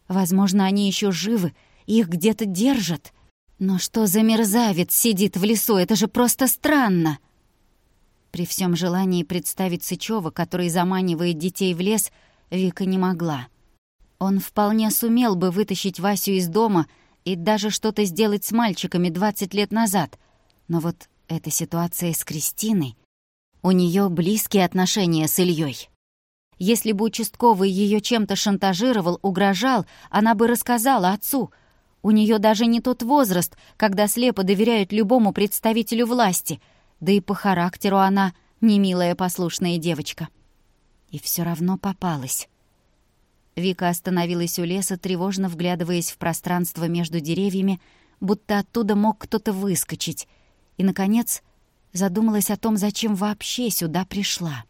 Возможно, они еще живы, их где-то держат. Но что за мерзавец сидит в лесу? Это же просто странно!» При всем желании представить Сычёва, который заманивает детей в лес, Вика не могла. Он вполне сумел бы вытащить Васю из дома и даже что-то сделать с мальчиками 20 лет назад. Но вот эта ситуация с Кристиной... У нее близкие отношения с Ильей. Если бы участковый ее чем-то шантажировал, угрожал, она бы рассказала отцу. У нее даже не тот возраст, когда слепо доверяют любому представителю власти, да и по характеру она не милая послушная девочка. И все равно попалась. Вика остановилась у леса, тревожно вглядываясь в пространство между деревьями, будто оттуда мог кто-то выскочить, и, наконец, задумалась о том, зачем вообще сюда пришла.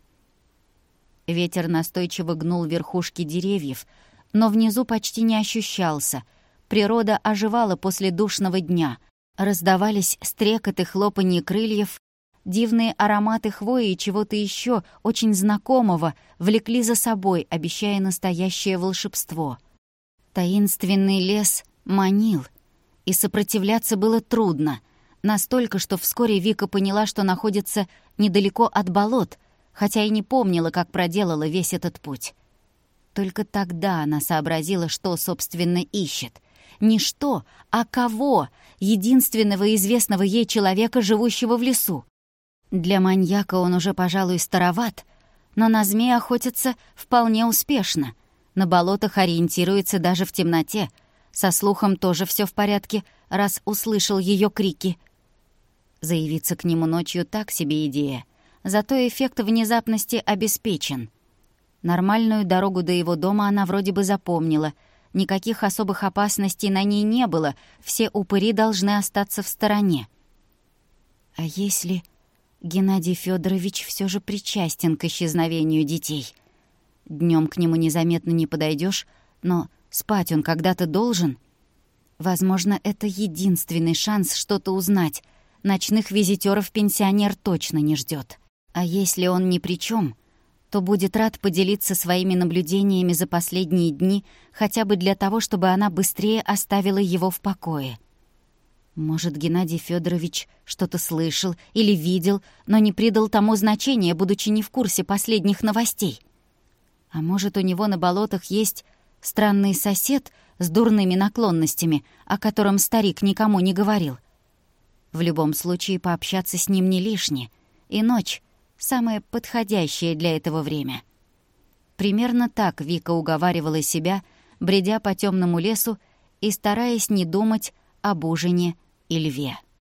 Ветер настойчиво гнул верхушки деревьев, но внизу почти не ощущался. Природа оживала после душного дня. Раздавались стрекот и хлопанье крыльев, дивные ароматы хвои и чего-то еще очень знакомого влекли за собой, обещая настоящее волшебство. Таинственный лес манил, и сопротивляться было трудно. Настолько, что вскоре Вика поняла, что находится недалеко от болот, хотя и не помнила, как проделала весь этот путь. Только тогда она сообразила, что, собственно, ищет. Не что, а кого, единственного известного ей человека, живущего в лесу. Для маньяка он уже, пожалуй, староват, но на змей охотится вполне успешно. На болотах ориентируется даже в темноте. Со слухом тоже все в порядке, раз услышал ее крики. Заявиться к нему ночью так себе идея, зато эффект внезапности обеспечен. Нормальную дорогу до его дома она вроде бы запомнила. Никаких особых опасностей на ней не было, все упыри должны остаться в стороне. А если Геннадий Федорович все же причастен к исчезновению детей? Днем к нему незаметно не подойдешь, но спать он когда-то должен. Возможно, это единственный шанс что-то узнать. Ночных визитёров пенсионер точно не ждёт. А если он ни при чём, то будет рад поделиться своими наблюдениями за последние дни хотя бы для того, чтобы она быстрее оставила его в покое. Может, Геннадий Федорович что-то слышал или видел, но не придал тому значения, будучи не в курсе последних новостей. А может, у него на болотах есть странный сосед с дурными наклонностями, о котором старик никому не говорил. В любом случае, пообщаться с ним не лишне, и ночь — самое подходящее для этого время. Примерно так Вика уговаривала себя, бредя по темному лесу и стараясь не думать об ужине и льве.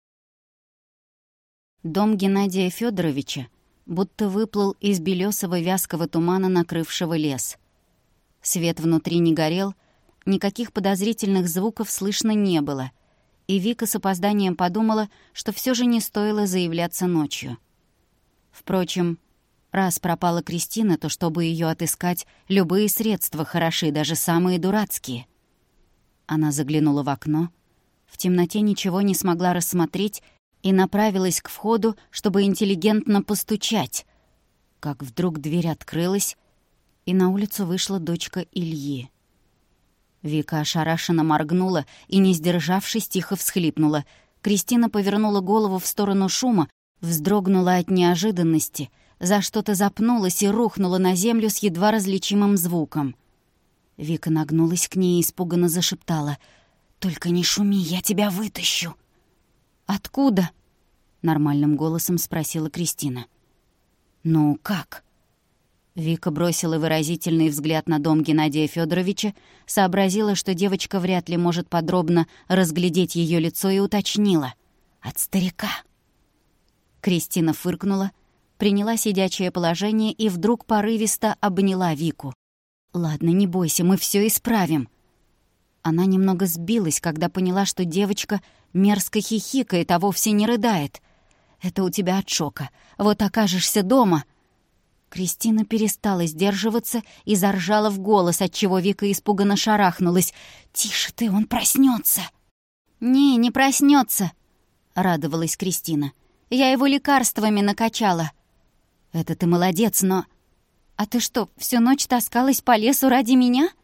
Дом Геннадия Федоровича будто выплыл из белёсого вязкого тумана, накрывшего лес. Свет внутри не горел, никаких подозрительных звуков слышно не было, и Вика с опозданием подумала, что все же не стоило заявляться ночью. Впрочем, раз пропала Кристина, то чтобы ее отыскать, любые средства хороши, даже самые дурацкие. Она заглянула в окно, в темноте ничего не смогла рассмотреть и направилась к входу, чтобы интеллигентно постучать. Как вдруг дверь открылась, и на улицу вышла дочка Ильи. Вика ошарашенно моргнула и, не сдержавшись, тихо всхлипнула. Кристина повернула голову в сторону шума, вздрогнула от неожиданности, за что-то запнулась и рухнула на землю с едва различимым звуком. Вика нагнулась к ней и испуганно зашептала: «Только не шуми, я тебя вытащу». «Откуда?» — нормальным голосом спросила Кристина. «Ну как?» Вика бросила выразительный взгляд на дом Геннадия Федоровича, сообразила, что девочка вряд ли может подробно разглядеть ее лицо, и уточнила: «От старика». Кристина фыркнула, приняла сидячее положение и вдруг порывисто обняла Вику. «Ладно, не бойся, мы все исправим». Она немного сбилась, когда поняла, что девочка мерзко хихикает, а вовсе не рыдает. «Это у тебя от шока. Вот окажешься дома...» Кристина перестала сдерживаться и заржала в голос, отчего Вика испуганно шарахнулась. «Тише ты, он проснется!» «Не проснется, радовалась Кристина. «Я его лекарствами накачала». «Это ты молодец, но...» «А ты что, всю ночь таскалась по лесу ради меня?»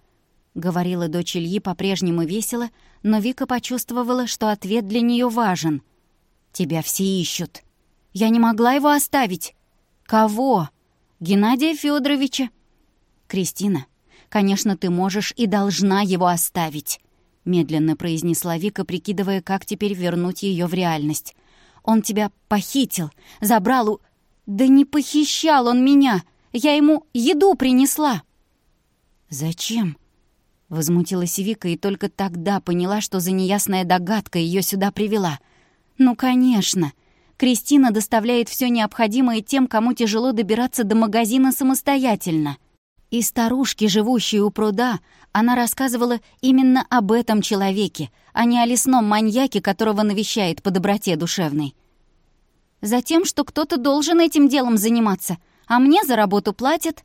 — говорила дочь Ильи по-прежнему весело, но Вика почувствовала, что ответ для нее важен. «Тебя все ищут. Я не могла его оставить». «Кого?» «Геннадия Федоровича». «Кристина, конечно, ты можешь и должна его оставить», — медленно произнесла Вика, прикидывая, как теперь вернуть ее в реальность. «Он тебя похитил, забрал у...» «Да не похищал он меня! Я ему еду принесла!» «Зачем?» — возмутилась Вика и только тогда поняла, что за неясная догадка ее сюда привела. «Ну, конечно! Кристина доставляет все необходимое тем, кому тяжело добираться до магазина самостоятельно. И старушке, живущей у пруда, она рассказывала именно об этом человеке, а не о лесном маньяке, которого навещает по доброте душевной. Затем, что кто-то должен этим делом заниматься, а мне за работу платят».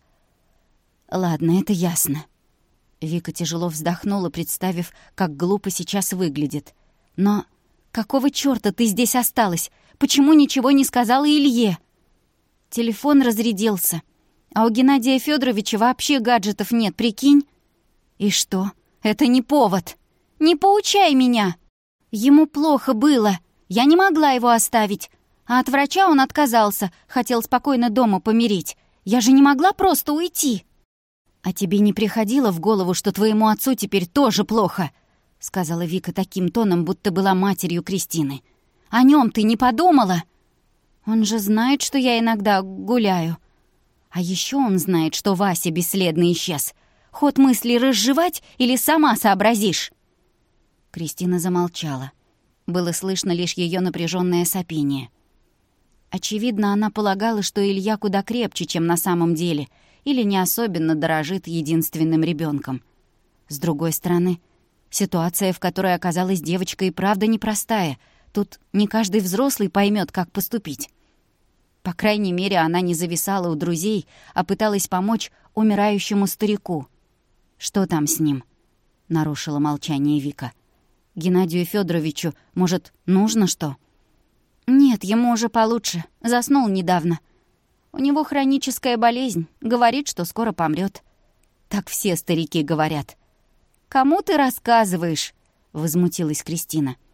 «Ладно, это ясно». Вика тяжело вздохнула, представив, как глупо сейчас выглядит. «Но какого чёрта ты здесь осталась? Почему ничего не сказала Илье?» «Телефон разрядился. А у Геннадия Федоровича вообще гаджетов нет, прикинь?» «И что? Это не повод. Не поучай меня. Ему плохо было. Я не могла его оставить. А от врача он отказался, хотел спокойно дома помирить. Я же не могла просто уйти». «А тебе не приходило в голову, что твоему отцу теперь тоже плохо?» — сказала Вика таким тоном, будто была матерью Кристины. «О нем ты не подумала? Он же знает, что я иногда гуляю. А еще он знает, что Вася бесследно исчез. Ход мысли разжевать или сама сообразишь?» Кристина замолчала. Было слышно лишь ее напряженное сопение. Очевидно, она полагала, что Илья куда крепче, чем на самом деле, или не особенно дорожит единственным ребенком. С другой стороны, ситуация, в которой оказалась девочка, и правда непростая. Тут не каждый взрослый поймет, как поступить. По крайней мере, она не зависала у друзей, а пыталась помочь умирающему старику. «Что там с ним?» — нарушила молчание Вика. «Геннадию Федоровичу, может, нужно что?» «Нет, ему уже получше. Заснул недавно. У него хроническая болезнь. Говорит, что скоро помрет. Так все старики говорят». «Кому ты рассказываешь?» — возмутилась Кристина.